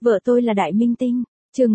Vợ tôi là đại minh tinh. Chương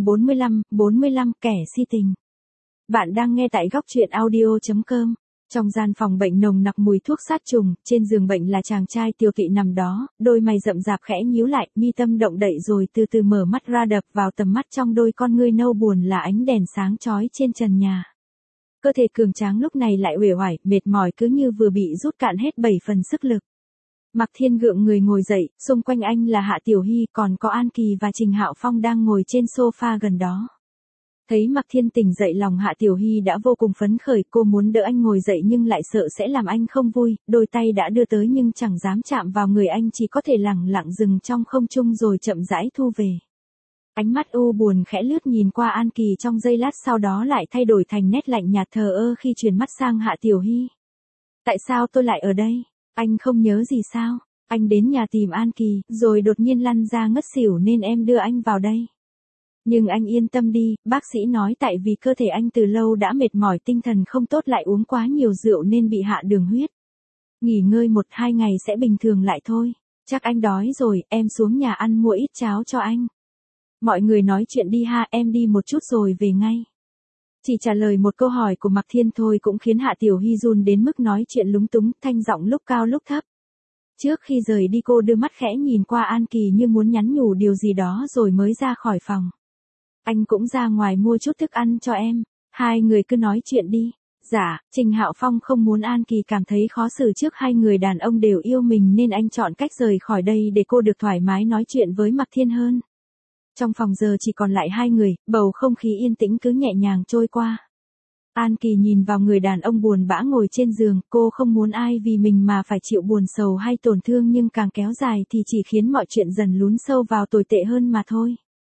45, kẻ si tình. Bạn đang nghe tại góc truyện audio.com. Trong gian phòng bệnh nồng nặc mùi thuốc sát trùng, trên giường bệnh là chàng trai Tiêu Tụy nằm đó, đôi mày rậm rạp khẽ nhíu lại, mi tâm động đậy rồi từ từ mở mắt ra, đập vào tầm mắt trong đôi con ngươi nâu buồn là ánh đèn sáng chói trên trần nhà. Cơ thể cường tráng lúc này lại uể oải, mệt mỏi cứ như vừa bị rút cạn hết 7 phần sức lực. Mạc Thiên gượng người ngồi dậy, xung quanh anh là Hạ Tiểu Hy, còn có An Kỳ và Trình Hạo Phong đang ngồi trên sofa gần đó. Thấy Mạc Thiên tỉnh dậy, lòng Hạ Tiểu Hy đã vô cùng phấn khởi, cô muốn đỡ anh ngồi dậy nhưng lại sợ sẽ làm anh không vui, đôi tay đã đưa tới nhưng chẳng dám chạm vào người anh, chỉ có thể lẳng lặng dừng trong không trung rồi chậm rãi thu về. Ánh mắt u buồn khẽ lướt nhìn qua An Kỳ trong giây lát, sau đó lại thay đổi thành nét lạnh nhạt thờ ơ khi chuyển mắt sang Hạ Tiểu Hy. Tại sao tôi lại ở đây? Anh không nhớ gì sao? Anh đến nhà tìm An Kỳ, rồi đột nhiên lăn ra ngất xỉu nên em đưa anh vào đây. Nhưng anh yên tâm đi, bác sĩ nói tại vì cơ thể anh từ lâu đã mệt mỏi, tinh thần không tốt, lại uống quá nhiều rượu nên bị hạ đường huyết. Nghỉ ngơi 1-2 ngày sẽ bình thường lại thôi. Chắc anh đói rồi, em xuống nhà ăn mua ít cháo cho anh. Mọi người nói chuyện đi ha, em đi một chút rồi về ngay. Chỉ trả lời một câu hỏi của Mạc Thiên thôi cũng khiến Hạ Tiểu Hy run đến mức nói chuyện lúng túng, thanh giọng lúc cao lúc thấp. Trước khi rời đi cô đưa mắt khẽ nhìn qua An Kỳ như muốn nhắn nhủ điều gì đó rồi mới ra khỏi phòng. Anh cũng ra ngoài mua chút thức ăn cho em, hai người cứ nói chuyện đi. Dạ, Trình Hạo Phong không muốn An Kỳ cảm thấy khó xử trước hai người đàn ông đều yêu mình nên anh chọn cách rời khỏi đây để cô được thoải mái nói chuyện với Mạc Thiên hơn. Trong phòng giờ chỉ còn lại hai người, bầu không khí yên tĩnh cứ nhẹ nhàng trôi qua. An Kỳ nhìn vào người đàn ông buồn bã ngồi trên giường, cô không muốn ai vì mình mà phải chịu buồn sầu hay tổn thương, nhưng càng kéo dài thì chỉ khiến mọi chuyện dần lún sâu vào tồi tệ hơn mà thôi.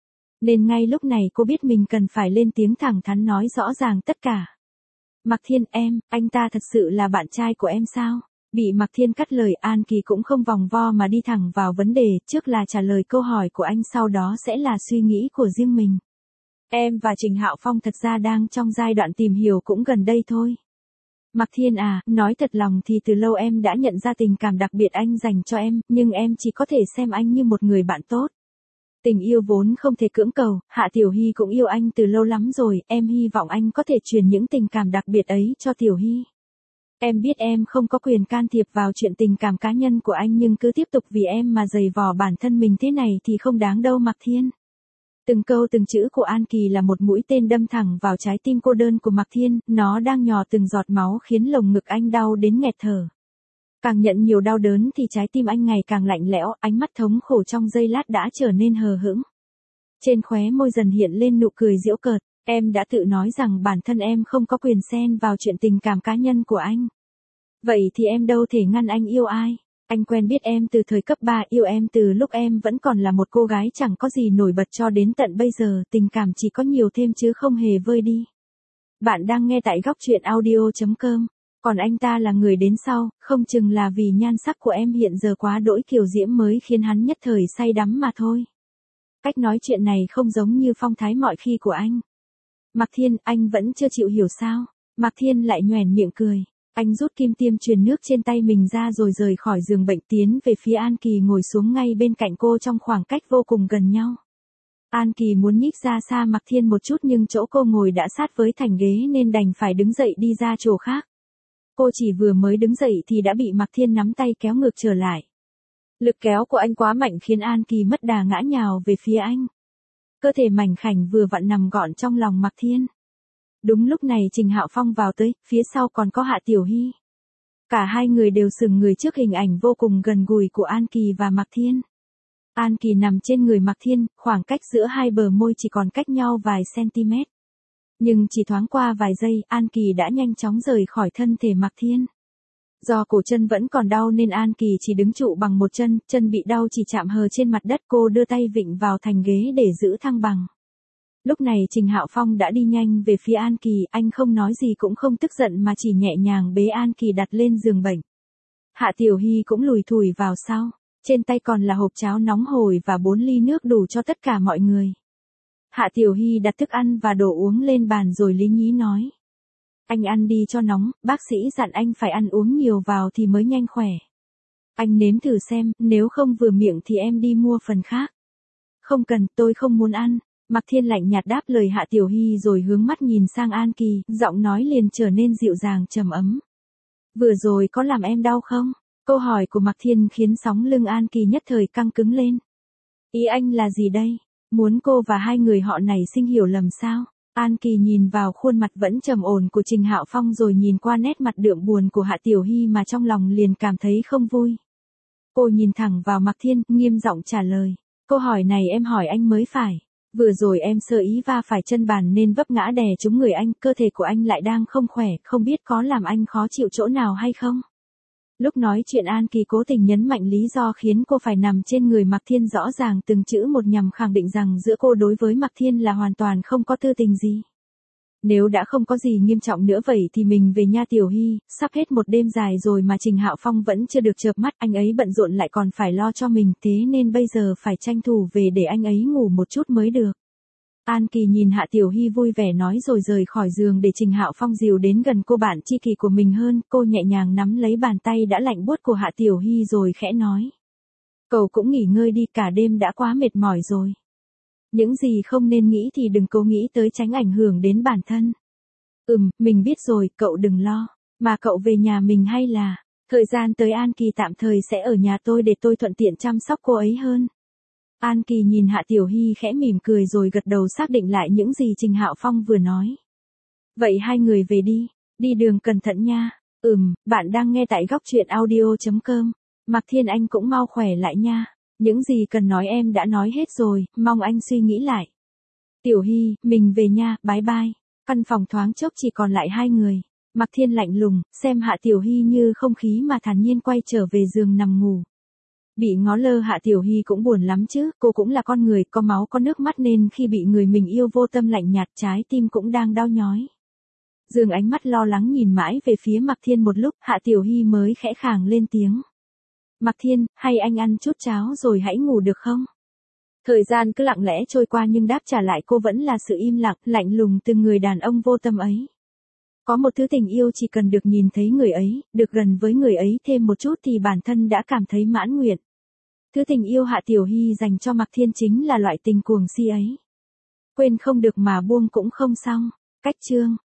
Nên ngay lúc này cô biết mình cần phải lên tiếng thẳng thắn nói rõ ràng tất cả. Mạc Thiên, anh ta thật sự là bạn trai của em sao? Bị Mạc Thiên cắt lời, An Kỳ cũng không vòng vo mà đi thẳng vào vấn đề, trước là trả lời câu hỏi của anh, sau đó sẽ là suy nghĩ của riêng mình. Em và Trình Hạo Phong thật ra đang trong giai đoạn tìm hiểu cũng gần đây thôi. Mạc Thiên à, nói thật lòng thì từ lâu em đã nhận ra tình cảm đặc biệt anh dành cho em, nhưng em chỉ có thể xem anh như một người bạn tốt. Tình yêu vốn không thể cưỡng cầu, Hạ Tiểu Hy cũng yêu anh từ lâu lắm rồi, em hy vọng anh có thể truyền những tình cảm đặc biệt ấy cho Tiểu Hy. Em biết em không có quyền can thiệp vào chuyện tình cảm cá nhân của anh, nhưng cứ tiếp tục vì em mà giày vò bản thân mình thế này thì không đáng đâu Mạc Thiên. Từng câu từng chữ của An Kỳ là một mũi tên đâm thẳng vào trái tim cô đơn của Mạc Thiên, nó đang nhỏ từng giọt máu khiến lồng ngực anh đau đến nghẹt thở. Càng nhận nhiều đau đớn thì trái tim anh ngày càng lạnh lẽo, ánh mắt thống khổ trong giây lát đã trở nên hờ hững. Trên khóe môi dần hiện lên nụ cười giễu cợt, em đã tự nói rằng bản thân em không có quyền xen vào chuyện tình cảm cá nhân của anh. Vậy thì em đâu thể ngăn anh yêu ai? Anh quen biết em từ thời cấp 3, yêu em từ lúc em vẫn còn là một cô gái chẳng có gì nổi bật cho đến tận bây giờ, tình cảm chỉ có nhiều thêm chứ không hề vơi đi. Bạn đang nghe tại góc truyện audio.com. Còn anh ta là người đến sau, không chừng là vì nhan sắc của em hiện giờ quá đỗi kiều diễm mới khiến hắn nhất thời say đắm mà thôi. Cách nói chuyện này không giống như phong thái mọi khi của anh. Mạc Thiên, anh vẫn chưa chịu hiểu sao? Mạc Thiên lại nhoẻn miệng cười. Anh rút kim tiêm truyền nước trên tay mình ra rồi rời khỏi giường bệnh, tiến về phía An Kỳ ngồi xuống ngay bên cạnh cô trong khoảng cách vô cùng gần nhau. An Kỳ muốn nhích ra xa Mạc Thiên một chút nhưng chỗ cô ngồi đã sát với thành ghế nên đành phải đứng dậy đi ra chỗ khác. Cô chỉ vừa mới đứng dậy thì đã bị Mạc Thiên nắm tay kéo ngược trở lại. Lực kéo của anh quá mạnh khiến An Kỳ mất đà ngã nhào về phía anh. Cơ thể mảnh khảnh vừa vặn nằm gọn trong lòng Mạc Thiên. Đúng lúc này Trình Hạo Phong vào tới, phía sau còn có Hạ Tiểu Hy. Cả hai người đều sững người trước hình ảnh vô cùng gần gũi của An Kỳ và Mạc Thiên. An Kỳ nằm trên người Mạc Thiên, khoảng cách giữa hai bờ môi chỉ còn cách nhau vài cm. Nhưng chỉ thoáng qua vài giây, An Kỳ đã nhanh chóng rời khỏi thân thể Mạc Thiên. Do cổ chân vẫn còn đau nên An Kỳ chỉ đứng trụ bằng một chân, chân bị đau chỉ chạm hờ trên mặt đất, cô đưa tay vịn vào thành ghế để giữ thăng bằng. Lúc này Trình Hạo Phong đã đi nhanh về phía An Kỳ, anh không nói gì cũng không tức giận mà chỉ nhẹ nhàng bế An Kỳ đặt lên giường bệnh. Hạ Tiểu Hy cũng lùi thủi vào sau, trên tay còn là hộp cháo nóng hổi và 4 ly nước đủ cho tất cả mọi người. Hạ Tiểu Hy đặt thức ăn và đồ uống lên bàn rồi lý nhí nói. Anh ăn đi cho nóng, bác sĩ dặn anh phải ăn uống nhiều vào thì mới nhanh khỏe. Anh nếm thử xem, nếu không vừa miệng thì em đi mua phần khác. Không cần, tôi không muốn ăn. Mạc Thiên lạnh nhạt đáp lời Hạ Tiểu Hy rồi hướng mắt nhìn sang An Kỳ, giọng nói liền trở nên dịu dàng trầm ấm. Vừa rồi có làm em đau không? Câu hỏi của Mạc Thiên khiến sóng lưng An Kỳ nhất thời căng cứng lên. Ý anh là gì đây? Muốn cô và hai người họ này sinh hiểu lầm sao? An Kỳ nhìn vào khuôn mặt vẫn trầm ổn của Trình Hạo Phong rồi nhìn qua nét mặt đượm buồn của Hạ Tiểu Hy mà trong lòng liền cảm thấy không vui. Cô nhìn thẳng vào Mạc Thiên, nghiêm giọng trả lời. Câu hỏi này em hỏi anh mới phải. Vừa rồi em sơ ý va phải chân bàn nên vấp ngã đè trúng người anh, cơ thể của anh lại đang không khỏe, không biết có làm anh khó chịu chỗ nào hay không? Lúc nói chuyện An Kỳ cố tình nhấn mạnh lý do khiến cô phải nằm trên người Mạc Thiên rõ ràng từng chữ một nhằm khẳng định rằng giữa cô đối với Mạc Thiên là hoàn toàn không có tư tình gì. Nếu đã không có gì nghiêm trọng nữa vậy thì mình về nha Tiểu Hy, sắp hết một đêm dài rồi mà Trình Hạo Phong vẫn chưa được chợp mắt, anh ấy bận rộn lại còn phải lo cho mình, thế nên bây giờ phải tranh thủ về để anh ấy ngủ một chút mới được. An Kỳ nhìn Hạ Tiểu Hy vui vẻ nói rồi rời khỏi giường để Trình Hạo Phong dìu đến gần cô bạn tri kỷ của mình hơn, cô nhẹ nhàng nắm lấy bàn tay đã lạnh buốt của Hạ Tiểu Hy rồi khẽ nói. Cậu cũng nghỉ ngơi đi, cả đêm đã quá mệt mỏi rồi. Những gì không nên nghĩ thì đừng cố nghĩ tới, tránh ảnh hưởng đến bản thân. Mình biết rồi, cậu đừng lo. Mà cậu về nhà mình hay là, thời gian tới An Kỳ tạm thời sẽ ở nhà tôi để tôi thuận tiện chăm sóc cô ấy hơn. An Kỳ nhìn Hạ Tiểu Hy khẽ mỉm cười rồi gật đầu xác định lại những gì Trình Hạo Phong vừa nói. Vậy hai người về đi, đi đường cẩn thận nha. Bạn đang nghe tại góc truyện audio.com. Mạc Thiên anh cũng mau khỏe lại nha. Những gì cần nói em đã nói hết rồi, mong anh suy nghĩ lại. Tiểu Hy, mình về nha, bye bye. Căn phòng thoáng chốc chỉ còn lại hai người. Mạc Thiên lạnh lùng, xem Hạ Tiểu Hy như không khí mà thản nhiên quay trở về giường nằm ngủ. Bị ngó lơ Hạ Tiểu Hy cũng buồn lắm chứ, cô cũng là con người, có máu có nước mắt nên khi bị người mình yêu vô tâm lạnh nhạt trái tim cũng đang đau nhói. Dương ánh mắt lo lắng nhìn mãi về phía Mạc Thiên một lúc, Hạ Tiểu Hy mới khẽ khàng lên tiếng. Mạc Thiên, hay anh ăn chút cháo rồi hãy ngủ được không? Thời gian cứ lặng lẽ trôi qua nhưng đáp trả lại cô vẫn là sự im lặng, lạnh lùng từ người đàn ông vô tâm ấy. Có một thứ tình yêu chỉ cần được nhìn thấy người ấy, được gần với người ấy thêm một chút thì bản thân đã cảm thấy mãn nguyện. Thứ tình yêu Hạ Tiểu Hy dành cho Mạc Thiên chính là loại tình cuồng si ấy. Quên không được mà buông cũng không xong. Cách chương